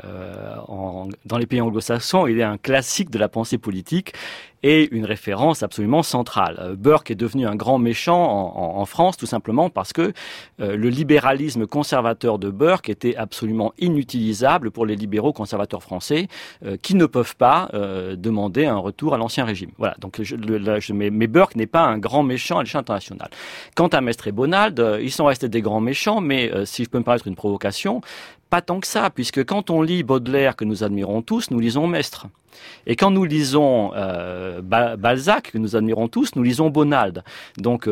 Dans les pays anglo-saxons, il est un classique de la pensée politique et une référence absolument centrale. Burke est devenu un grand méchant en France tout simplement parce que le libéralisme conservateur de Burke était absolument inutilisable pour les libéraux conservateurs français qui ne peuvent pas demander un retour à l'ancien régime. Voilà, donc mais Burke n'est pas un grand méchant à l'échelle internationale. Quant à Mestre et Bonald, ils sont restés des grands méchants, mais si je peux me permettre une provocation, pas tant que ça, puisque quand on lit Baudelaire, que nous admirons tous, nous lisons Mestre. Et quand nous lisons Balzac, que nous admirons tous, nous lisons Bonald. Donc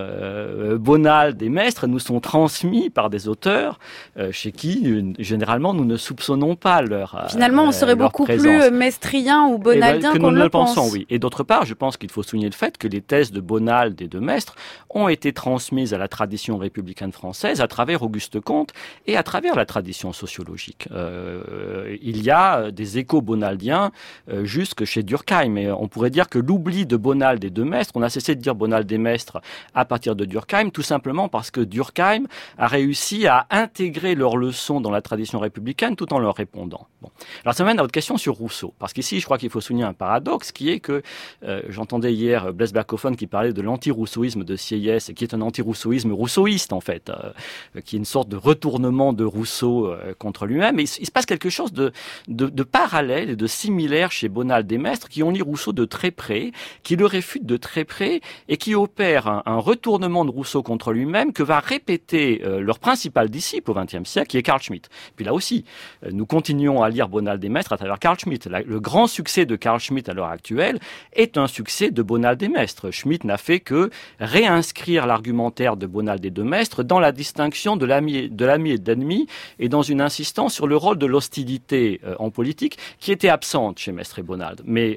Bonald et Mestre nous sont transmis par des auteurs chez qui, généralement, nous ne soupçonnons pas leur Finalement, on serait beaucoup plus mestrien ou bonaldien que qu'on nous ne le le pense. pensons, oui. Et d'autre part, je pense qu'il faut souligner le fait que les thèses de Bonald et de Mestre ont été transmises à la tradition républicaine française à travers Auguste Comte et à travers la tradition sociologique. Il y a des échos bonaldiens jusque chez Durkheim. Et on pourrait dire que l'oubli de Bonald et de Mestre, on a cessé de dire Bonald et Mestre à partir de Durkheim, tout simplement parce que Durkheim a réussi à intégrer leurs leçons dans la tradition républicaine tout en leur répondant. Bon. Alors ça mène à votre question sur Rousseau, parce qu'ici je crois qu'il faut souligner un paradoxe qui est que j'entendais hier Blaise Berghofen qui parlait de l'anti-rousseauisme de Sieyès, qui est un anti-rousseauisme rousseauiste en fait, qui est une sorte de retournement de Rousseau contre lui-même. Et il se passe quelque chose de parallèle et de similaire argumentaires chez Bonald et Maistre qui ont lu Rousseau de très près, qui le réfutent de très près et qui opèrent un retournement de Rousseau contre lui-même que va répéter leur principal disciple au XXe siècle, qui est Carl Schmitt. Puis là aussi, nous continuons à lire Bonald et Maistre à travers Carl Schmitt. Le grand succès de Carl Schmitt à l'heure actuelle est un succès de Bonald et Maistre. Schmitt n'a fait que réinscrire l'argumentaire de Bonald et de Maistre dans la distinction de l'ami et de l'ennemi et dans une insistance sur le rôle de l'hostilité en politique qui était absente chez Maistre et Bonald. Mais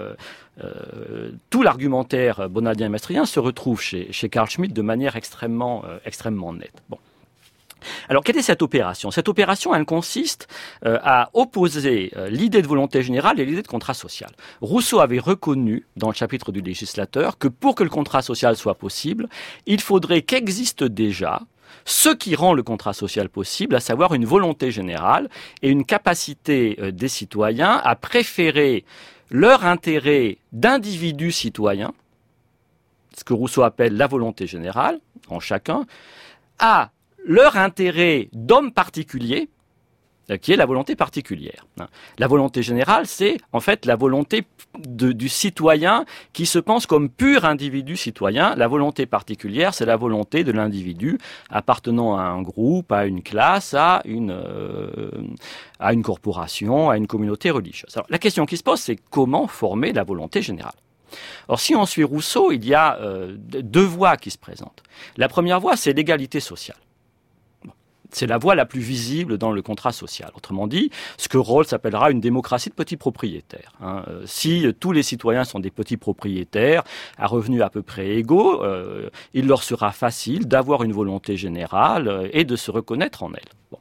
tout l'argumentaire bonaldien et maistrien se retrouve chez Carl Schmitt de manière extrêmement nette. Bon. Alors, quelle est cette opération ? Cette opération, elle consiste à opposer l'idée de volonté générale et l'idée de contrat social. Rousseau avait reconnu, dans le chapitre du législateur, que pour que le contrat social soit possible, il faudrait qu'existe déjà ce qui rend le contrat social possible, à savoir une volonté générale et une capacité des citoyens à préférer leur intérêt d'individus citoyens, ce que Rousseau appelle la volonté générale, en chacun, à leur intérêt d'homme particulier, qui est la volonté particulière. La volonté générale, c'est en fait la volonté du citoyen qui se pense comme pur individu citoyen. La volonté particulière, c'est la volonté de l'individu appartenant à un groupe, à une classe, à une corporation, à une communauté religieuse. Alors, la question qui se pose, c'est comment former la volonté générale ? Or, si on suit Rousseau, il y a deux voies qui se présentent. La première voie, c'est l'égalité sociale. C'est la voie la plus visible dans le contrat social. Autrement dit, ce que Rawls appellera une démocratie de petits propriétaires. Si tous les citoyens sont des petits propriétaires à revenus à peu près égaux, il leur sera facile d'avoir une volonté générale et de se reconnaître en elle. Bon.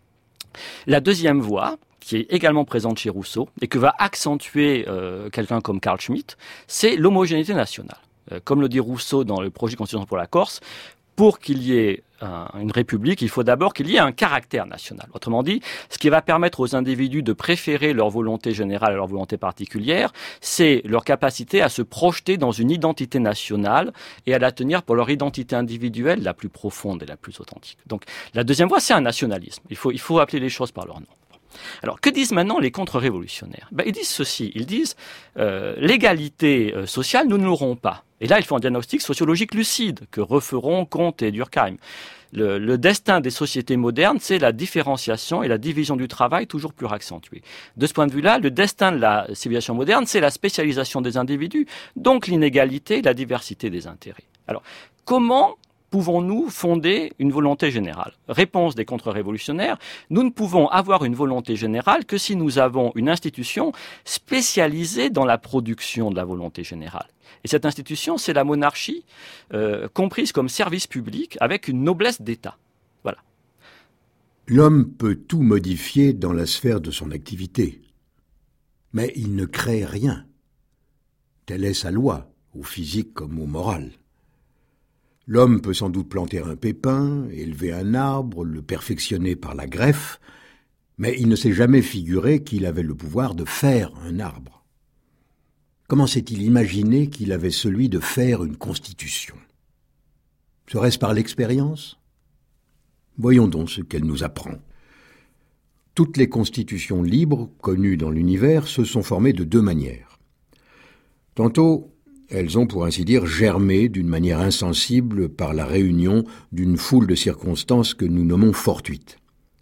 La deuxième voie, qui est également présente chez Rousseau et que va accentuer quelqu'un comme Carl Schmitt, c'est l'homogénéité nationale. Comme le dit Rousseau dans le projet de constitution pour la Corse, pour qu'il y ait une république, il faut d'abord qu'il y ait un caractère national. Autrement dit, ce qui va permettre aux individus de préférer leur volonté générale à leur volonté particulière, c'est leur capacité à se projeter dans une identité nationale et à la tenir pour leur identité individuelle la plus profonde et la plus authentique. Donc, la deuxième voie, c'est un nationalisme. Il faut appeler les choses par leur nom. Alors, que disent maintenant les contre-révolutionnaires ? Ils disent ceci, ils disent l'égalité sociale, nous ne l'aurons pas. Et là, ils font un diagnostic sociologique lucide que referont Comte et Durkheim. Le destin des sociétés modernes, c'est la différenciation et la division du travail toujours plus accentuée. De ce point de vue-là, le destin de la civilisation moderne, c'est la spécialisation des individus, donc l'inégalité et la diversité des intérêts. Alors, comment pouvons-nous fonder une volonté générale ? Réponse des contre-révolutionnaires, nous ne pouvons avoir une volonté générale que si nous avons une institution spécialisée dans la production de la volonté générale. Et cette institution, c'est la monarchie, comprise comme service public avec une noblesse d'État. Voilà. L'homme peut tout modifier dans la sphère de son activité, mais il ne crée rien. Telle est sa loi, au physique comme au moral. L'homme peut sans doute planter un pépin, élever un arbre, le perfectionner par la greffe, mais il ne s'est jamais figuré qu'il avait le pouvoir de faire un arbre. Comment s'est-il imaginé qu'il avait celui de faire une constitution ? Serait-ce par l'expérience ? Voyons donc ce qu'elle nous apprend. Toutes les constitutions libres, connues dans l'univers, se sont formées de deux manières. Tantôt, elles ont, pour ainsi dire, germé d'une manière insensible par la réunion d'une foule de circonstances que nous nommons fortuites.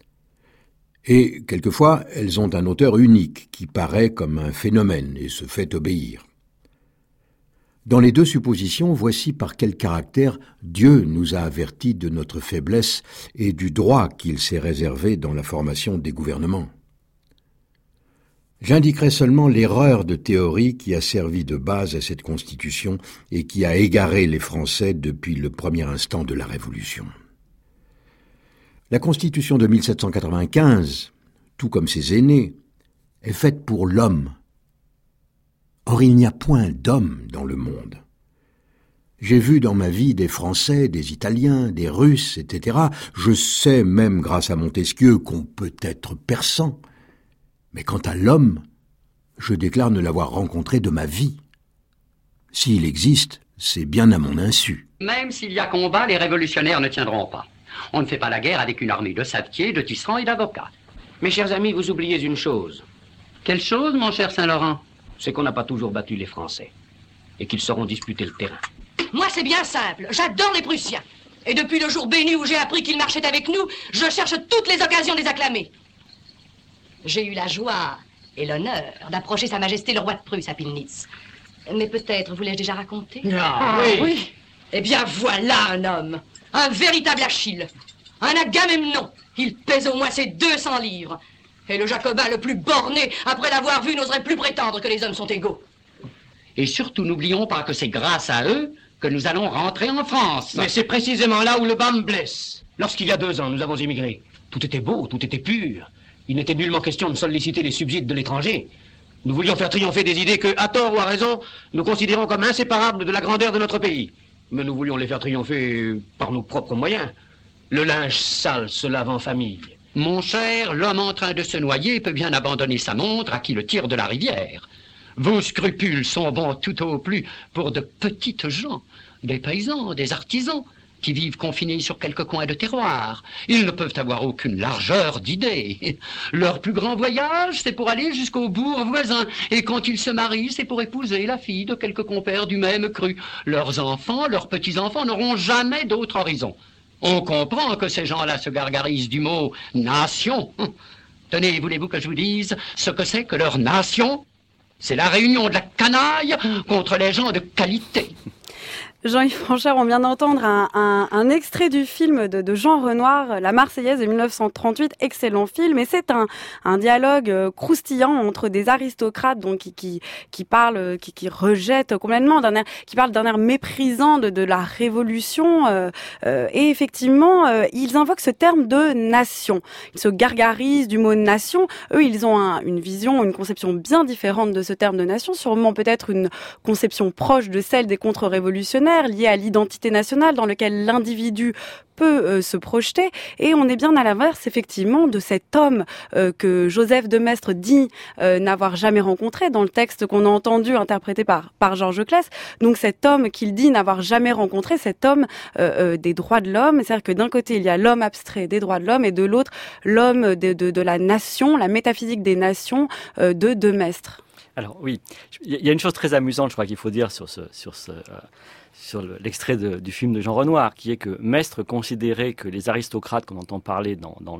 Et, quelquefois, elles ont un auteur unique qui paraît comme un phénomène et se fait obéir. Dans les deux suppositions, voici par quel caractère Dieu nous a avertis de notre faiblesse et du droit qu'il s'est réservé dans la formation des gouvernements. J'indiquerai seulement l'erreur de théorie qui a servi de base à cette Constitution et qui a égaré les Français depuis le premier instant de la Révolution. La Constitution de 1795, tout comme ses aînés, est faite pour l'homme. Or, il n'y a point d'homme dans le monde. J'ai vu dans ma vie des Français, des Italiens, des Russes, etc. Je sais même, grâce à Montesquieu, qu'on peut être persan. Mais quant à l'homme, je déclare ne l'avoir rencontré de ma vie. S'il existe, c'est bien à mon insu. Même s'il y a combat, les révolutionnaires ne tiendront pas. On ne fait pas la guerre avec une armée de savetiers, de tisserands et d'avocats. Mes chers amis, vous oubliez une chose. Quelle chose, mon cher Saint-Laurent? C'est qu'on n'a pas toujours battu les Français et qu'ils sauront disputer le terrain. Moi, c'est bien simple. J'adore les Prussiens. Et depuis le jour béni où j'ai appris qu'ils marchaient avec nous, je cherche toutes les occasions de les acclamer. J'ai eu la joie et l'honneur d'approcher Sa Majesté le roi de Prusse à Pillnitz. Mais peut-être vous l'ai-je déjà raconté? Oui. Eh bien, voilà un homme. Un véritable Achille. Un Agamemnon. Il pèse au moins ses 200 livres. Et le Jacobin le plus borné, après l'avoir vu, n'oserait plus prétendre que les hommes sont égaux. Et surtout, n'oublions pas que c'est grâce à eux que nous allons rentrer en France. Mais c'est précisément là où le bas me blesse. Lorsqu'il y a 2 ans, nous avons émigré, tout était beau, tout était pur. Il n'était nullement question de solliciter les subsides de l'étranger. Nous voulions faire triompher des idées que, à tort ou à raison, nous considérons comme inséparables de la grandeur de notre pays. Mais nous voulions les faire triompher par nos propres moyens. Le linge sale se lave en famille. Mon cher, l'homme en train de se noyer peut bien abandonner sa montre à qui le tire de la rivière. Vos scrupules sont bons tout au plus pour de petites gens, des paysans, des artisans, qui vivent confinés sur quelques coins de terroir. Ils ne peuvent avoir aucune largeur d'idées. Leur plus grand voyage, c'est pour aller jusqu'au bourg voisin. Et quand ils se marient, c'est pour épouser la fille de quelques compères du même cru. Leurs enfants, leurs petits-enfants n'auront jamais d'autre horizon. On comprend que ces gens-là se gargarisent du mot « nation ». Tenez, voulez-vous que je vous dise ce que c'est que leur nation? C'est la réunion de la canaille contre les gens de qualité. Jean-Yves Franchère, on vient d'entendre un extrait du film de Jean Renoir, La Marseillaise de 1938, excellent film, et c'est un dialogue croustillant entre des aristocrates donc qui parlent, qui rejettent complètement, qui parlent d'un air méprisant de la Révolution, et effectivement, ils invoquent ce terme de nation. Ils se gargarisent du mot nation. Eux, ils ont une vision, une conception bien différente de ce terme de nation, sûrement peut-être une conception proche de celle des contre-révolutionnaires, lié à l'identité nationale dans lequel l'individu peut se projeter. Et on est bien à l'inverse, effectivement, de cet homme que Joseph de Maistre dit n'avoir jamais rencontré dans le texte qu'on a entendu interprété par Georges Claes. Donc cet homme qu'il dit n'avoir jamais rencontré, cet homme des droits de l'homme. C'est-à-dire que d'un côté, il y a l'homme abstrait des droits de l'homme et de l'autre, l'homme de la nation, la métaphysique des nations de Maistre. Alors oui, il y a une chose très amusante, je crois qu'il faut dire sur l'extrait du film de Jean Renoir, qui est que Maistre considérait que les aristocrates qu'on entend parler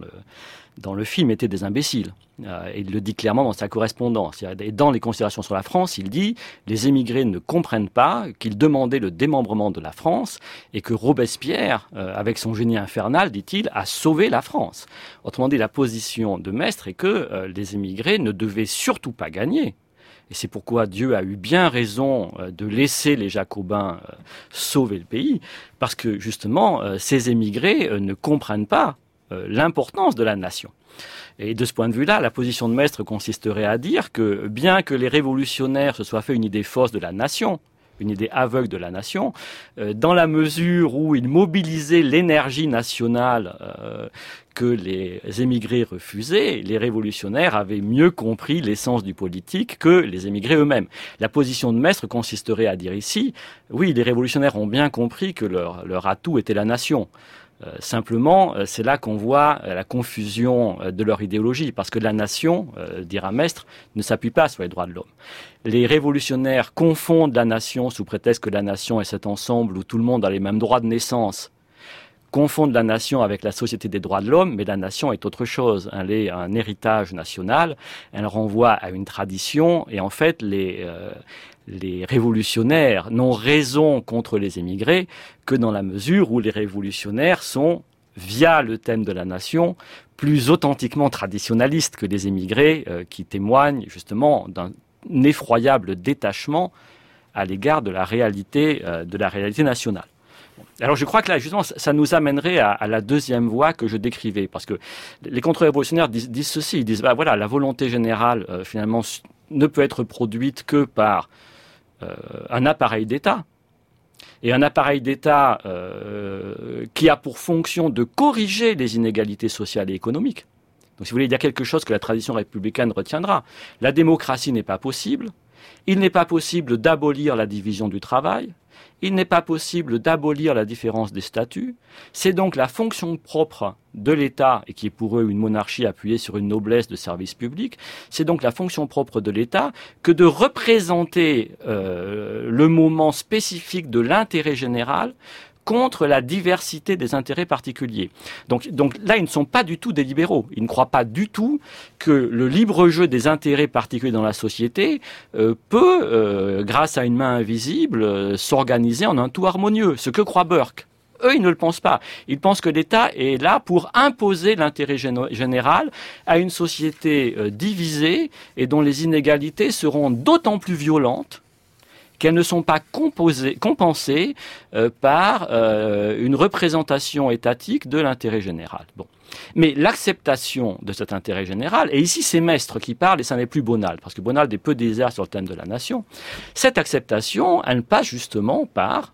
dans le film étaient des imbéciles. Et il le dit clairement dans sa correspondance. Et dans les considérations sur la France, il dit « Les émigrés ne comprennent pas qu'il demandait le démembrement de la France et que Robespierre, avec son génie infernal, dit-il, a sauvé la France. » Autrement dit, la position de Maistre est que les émigrés ne devaient surtout pas gagner. Et c'est pourquoi Dieu a eu bien raison de laisser les Jacobins sauver le pays, parce que justement, ces émigrés ne comprennent pas l'importance de la nation. Et de ce point de vue-là, la position de Maistre consisterait à dire que bien que les révolutionnaires se soient fait une idée fausse de la nation, une idée aveugle de la nation, dans la mesure où ils mobilisaient l'énergie nationale que les émigrés refusaient, les révolutionnaires avaient mieux compris l'essence du politique que les émigrés eux-mêmes. La position de Maistre consisterait à dire ici, oui, les révolutionnaires ont bien compris que leur atout était la nation. Simplement, c'est là qu'on voit la confusion de leur idéologie, parce que la nation, dira Maistre, ne s'appuie pas sur les droits de l'homme. Les révolutionnaires confondent la nation sous prétexte que la nation est cet ensemble où tout le monde a les mêmes droits de naissance, confondent la nation avec la société des droits de l'homme, mais la nation est autre chose. Elle est un héritage national, elle renvoie à une tradition, et en fait, les révolutionnaires n'ont raison contre les émigrés que dans la mesure où les révolutionnaires sont, via le thème de la nation, plus authentiquement traditionnalistes que les émigrés qui témoignent justement d'un effroyable détachement à l'égard de la réalité nationale. Alors je crois que là, justement, ça nous amènerait à la deuxième voie que je décrivais, parce que les contre-révolutionnaires disent ceci, ils disent, voilà, la volonté générale, finalement, ne peut être produite que par un appareil d'État, et un appareil d'État qui a pour fonction de corriger les inégalités sociales et économiques. Donc si vous voulez, il y a quelque chose que la tradition républicaine retiendra. La démocratie n'est pas possible Il n'est pas possible d'abolir la division du travail. Il n'est pas possible d'abolir la différence des statuts. C'est donc la fonction propre de l'État, et qui est pour eux une monarchie appuyée sur une noblesse de service public, c'est donc la fonction propre de l'État que de représenter le moment spécifique de l'intérêt général contre la diversité des intérêts particuliers. Donc là, ils ne sont pas du tout des libéraux. Ils ne croient pas du tout que le libre jeu des intérêts particuliers dans la société peut, grâce à une main invisible, s'organiser en un tout harmonieux. Ce que croit Burke. Eux, ils ne le pensent pas. Ils pensent que l'État est là pour imposer l'intérêt général à une société divisée et dont les inégalités seront d'autant plus violentes qu'elles ne sont pas compensées par une représentation étatique de l'intérêt général. Bon. Mais l'acceptation de cet intérêt général, et ici c'est Maistre qui parle, et ça n'est plus Bonald, parce que Bonald est peu désert sur le thème de la nation, cette acceptation, elle passe justement par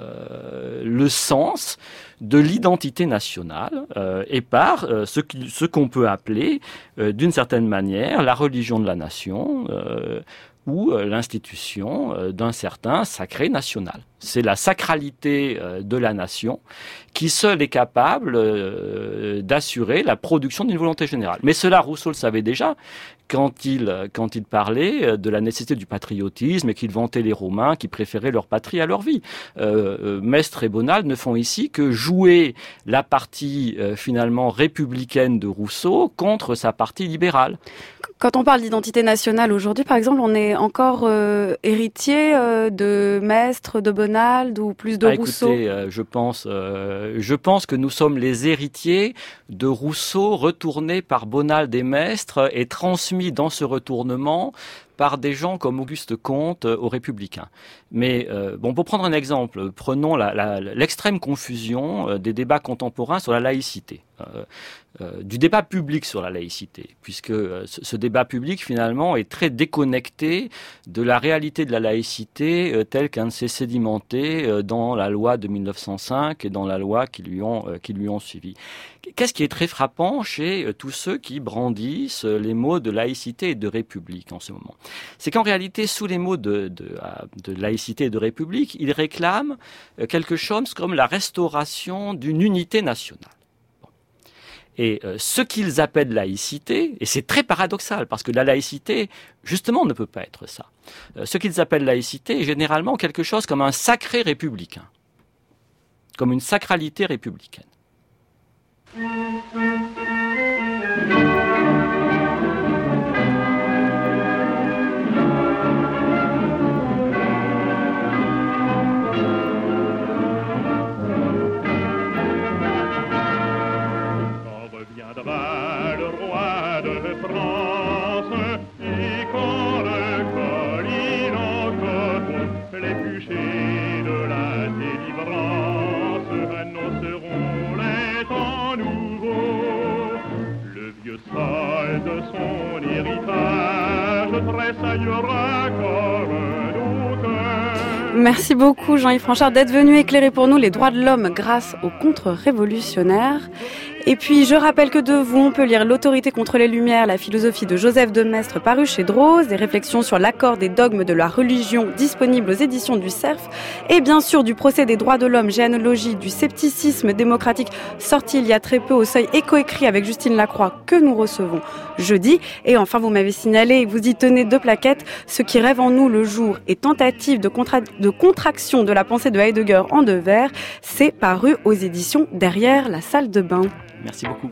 le sens de l'identité nationale et par ce qu'on peut appeler, d'une certaine manière, la religion de la nation, ou l'institution d'un certain sacré national. C'est la sacralité de la nation qui seule est capable d'assurer la production d'une volonté générale. Mais cela, Rousseau le savait déjà quand il parlait de la nécessité du patriotisme et qu'il vantait les Romains qui préféraient leur patrie à leur vie. Maistre et Bonald ne font ici que jouer la partie finalement républicaine de Rousseau contre sa partie libérale. Quand on parle d'identité nationale aujourd'hui, par exemple, on est encore héritier de Maistre, de Bonald ou plus de Rousseau. Écoutez, je pense que nous sommes les héritiers de Rousseau retournés par Bonald et Maistre et transmis dans ce retournement par des gens comme Auguste Comte aux Républicains. Mais pour prendre un exemple, prenons l'extrême confusion des débats contemporains sur la laïcité, du débat public sur la laïcité, puisque ce débat public finalement est très déconnecté de la réalité de la laïcité telle qu'elle s'est sédimentée dans la loi de 1905 et dans la loi qui lui ont suivi. Qu'est-ce qui est très frappant chez tous ceux qui brandissent les mots de laïcité et de république en ce moment? C'est qu'en réalité, sous les mots de laïcité et de république, ils réclament quelque chose comme la restauration d'une unité nationale. Et ce qu'ils appellent laïcité, et c'est très paradoxal, parce que la laïcité, justement, ne peut pas être ça. Ce qu'ils appellent laïcité est généralement quelque chose comme un sacré républicain, comme une sacralité républicaine. Reviendra le roi de France, et quand le col il encotre les bûchers de la délivrance, annonceront les temps nouveaux. Le vieux sol de son héritage tressaillera comme nos cœurs. Merci beaucoup Jean-Yves Franchard d'être venu éclairer pour nous les droits de l'homme grâce aux contre-révolutionnaires. Et puis, je rappelle que de vous, on peut lire L'autorité contre les Lumières, la philosophie de Joseph de Maistre, paru chez Droz, des réflexions sur l'accord des dogmes de la religion, disponibles aux éditions du Cerf, et bien sûr du procès des droits de l'homme, généalogie du scepticisme démocratique, sorti il y a très peu au Seuil et coécrit avec Justine Lacroix, que nous recevons jeudi. Et enfin, vous m'avez signalé, vous y tenez 2 plaquettes, Ce qui rêve en nous le jour et tentative de contraction de la pensée de Heidegger en 2 vers, c'est paru aux éditions Derrière la salle de bain. Merci beaucoup.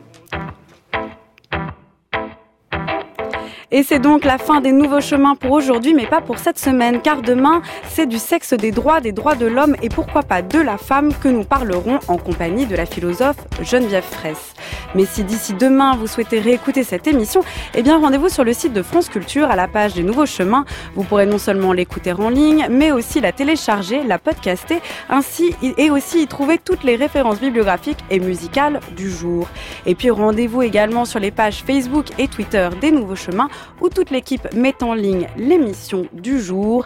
Et c'est donc la fin des Nouveaux Chemins pour aujourd'hui, mais pas pour cette semaine, car demain, c'est du sexe des droits de l'homme et pourquoi pas de la femme que nous parlerons en compagnie de la philosophe Geneviève Fraisse. Mais si d'ici demain, vous souhaitez réécouter cette émission, eh bien rendez-vous sur le site de France Culture à la page des Nouveaux Chemins. Vous pourrez non seulement l'écouter en ligne, mais aussi la télécharger, la podcaster, ainsi et aussi y trouver toutes les références bibliographiques et musicales du jour. Et puis rendez-vous également sur les pages Facebook et Twitter des Nouveaux Chemins, où toute l'équipe met en ligne l'émission du jour.